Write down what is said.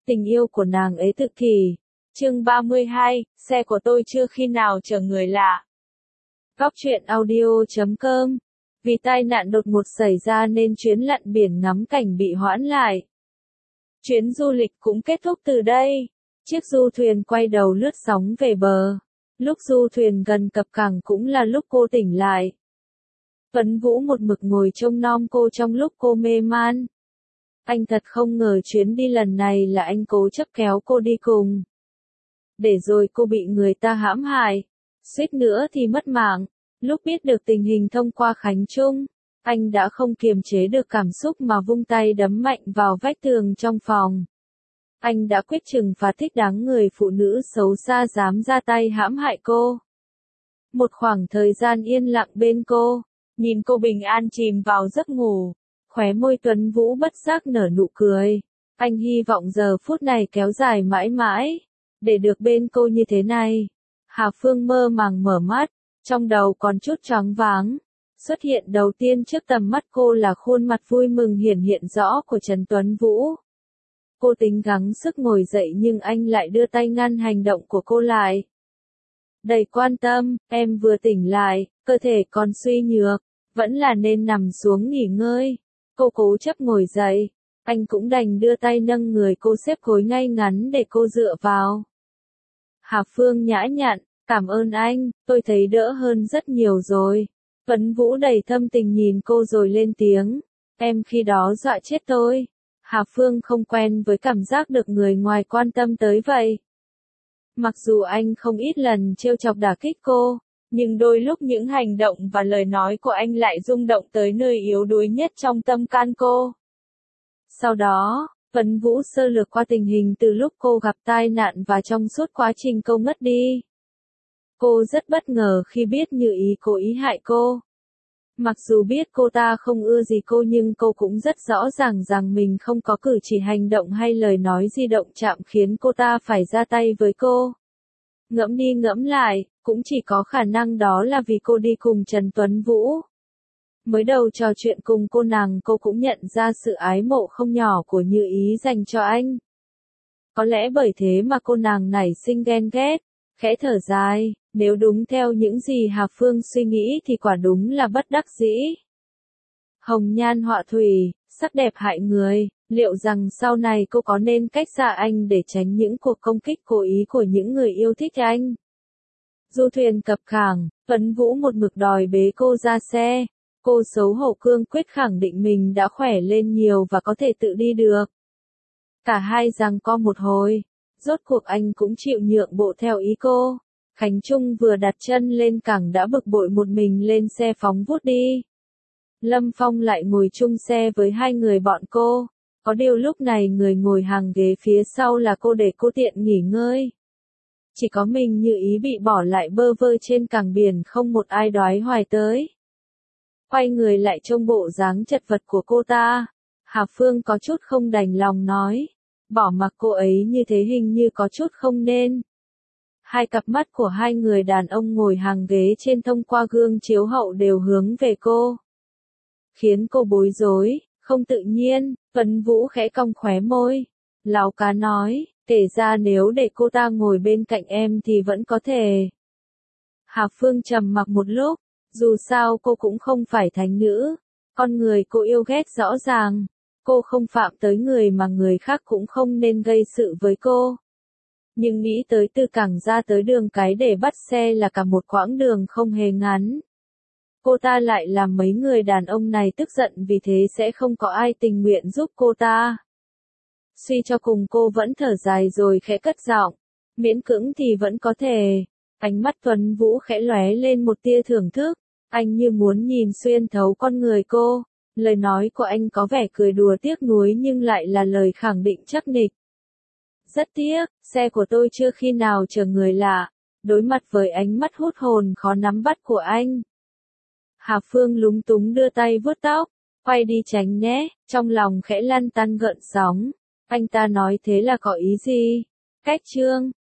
Tình yêu của nàng ấy tự kỷ. Chương 32, xe của tôi chưa khi nào chở người lạ. Góc truyện audio.com. Vì tai nạn đột ngột xảy ra nên chuyến lặn biển ngắm cảnh bị hoãn lại. Chuyến du lịch cũng kết thúc từ đây. Chiếc du thuyền quay đầu lướt sóng về bờ. Lúc du thuyền gần cập cảng cũng là lúc cô tỉnh lại. Tuấn Vũ một mực ngồi trông nom cô trong lúc cô mê man. Anh thật không ngờ chuyến đi lần này là anh cố chấp kéo cô đi cùng. Để rồi cô bị người ta hãm hại. Suýt nữa thì mất mạng. Lúc biết được tình hình thông qua Khánh Trung, anh đã không kiềm chế được cảm xúc mà vung tay đấm mạnh vào vách tường trong phòng. Anh đã quyết trừng phạt thích đáng người phụ nữ xấu xa dám ra tay hãm hại cô. Một khoảng thời gian yên lặng bên cô, nhìn cô bình an chìm vào giấc ngủ, khóe môi Tuấn Vũ bất giác nở nụ cười. Anh hy vọng giờ phút này kéo dài mãi mãi, để được bên cô như thế này. Hà Phương mơ màng mở mắt, trong đầu còn chút choáng váng. Xuất hiện đầu tiên trước tầm mắt cô là khuôn mặt vui mừng hiển hiện rõ của Trần Tuấn Vũ. Cô tính gắng sức ngồi dậy nhưng anh lại đưa tay ngăn hành động của cô lại. Đầy quan tâm, em vừa tỉnh lại, cơ thể còn suy nhược, vẫn là nên nằm xuống nghỉ ngơi. Cô cố chấp ngồi dậy, anh cũng đành đưa tay nâng người cô xếp gối ngay ngắn để cô dựa vào. Hà Phương nhã nhặn, cảm ơn anh, tôi thấy đỡ hơn rất nhiều rồi. Tuấn Vũ đầy thâm tình nhìn cô rồi lên tiếng, em khi đó dọa chết tôi. Hà Phương không quen với cảm giác được người ngoài quan tâm tới vậy. Mặc dù anh không ít lần trêu chọc đả kích cô, nhưng đôi lúc những hành động và lời nói của anh lại rung động tới nơi yếu đuối nhất trong tâm can cô. Sau đó, Tuấn Vũ sơ lược qua tình hình từ lúc cô gặp tai nạn và trong suốt quá trình cô mất đi. Cô rất bất ngờ khi biết Như Ý cố ý hại cô. Mặc dù biết cô ta không ưa gì cô nhưng cô cũng rất rõ ràng rằng mình không có cử chỉ hành động hay lời nói gì động chạm khiến cô ta phải ra tay với cô. Ngẫm đi ngẫm lại, cũng chỉ có khả năng đó là vì cô đi cùng Trần Tuấn Vũ. Mới đầu trò chuyện cùng cô cũng nhận ra sự ái mộ không nhỏ của Như Ý dành cho anh. Có lẽ bởi thế mà cô nàng nảy sinh ghen ghét, khẽ thở dài, nếu đúng theo những gì Hà Phương suy nghĩ thì quả đúng là bất đắc dĩ. Hồng nhan họa thủy, sắc đẹp hại người, liệu rằng sau này cô có nên cách xa anh để tránh những cuộc công kích cố ý của những người yêu thích anh? Du thuyền cập cảng, Tuấn Vũ một mực đòi bế cô ra xe. Cô xấu hổ cương quyết khẳng định mình đã khỏe lên nhiều và có thể tự đi được. Cả hai giằng co một hồi, rốt cuộc anh cũng chịu nhượng bộ theo ý cô. Khánh Trung vừa đặt chân lên cảng đã bực bội một mình lên xe phóng vút đi. Lâm Phong lại ngồi chung xe với hai người bọn cô. Có điều lúc này người ngồi hàng ghế phía sau là cô để cô tiện nghỉ ngơi. Chỉ có mình Như Ý bị bỏ lại bơ vơ trên cảng biển không một ai đoái hoài tới. Quay người lại trông bộ dáng chật vật của cô ta. Hà Phương có chút không đành lòng nói. Bỏ mặc cô ấy như thế hình như có chút không nên. Hai cặp mắt của hai người đàn ông ngồi hàng ghế trên thông qua gương chiếu hậu đều hướng về cô. Khiến cô bối rối, không tự nhiên, Tuấn Vũ khẽ cong khóe môi. Láo cá nói, kể ra nếu để cô ta ngồi bên cạnh em thì vẫn có thể. Hà Phương trầm mặc một lúc, dù sao cô cũng không phải thánh nữ. Con người cô yêu ghét rõ ràng. Cô không phạm tới người mà người khác cũng không nên gây sự với cô. Nhưng nghĩ tới từ cảng ra tới đường cái để bắt xe là cả một quãng đường không hề ngắn. Cô ta lại làm mấy người đàn ông này tức giận vì thế sẽ không có ai tình nguyện giúp cô ta. Suy cho cùng cô vẫn thở dài rồi khẽ cất giọng. Miễn cưỡng thì vẫn có thể. Ánh mắt Tuấn Vũ khẽ lóe lên một tia thưởng thức. Anh như muốn nhìn xuyên thấu con người cô. Lời nói của anh có vẻ cười đùa tiếc nuối nhưng lại là lời khẳng định chắc nịch. Rất tiếc, xe của tôi chưa khi nào chở người lạ. Đối mặt với ánh mắt hút hồn khó nắm bắt của anh. Hà Phương lúng túng đưa tay vuốt tóc, quay đi tránh né, trong lòng khẽ lăn tăn gợn sóng. Anh ta nói thế là có ý gì? Cách chương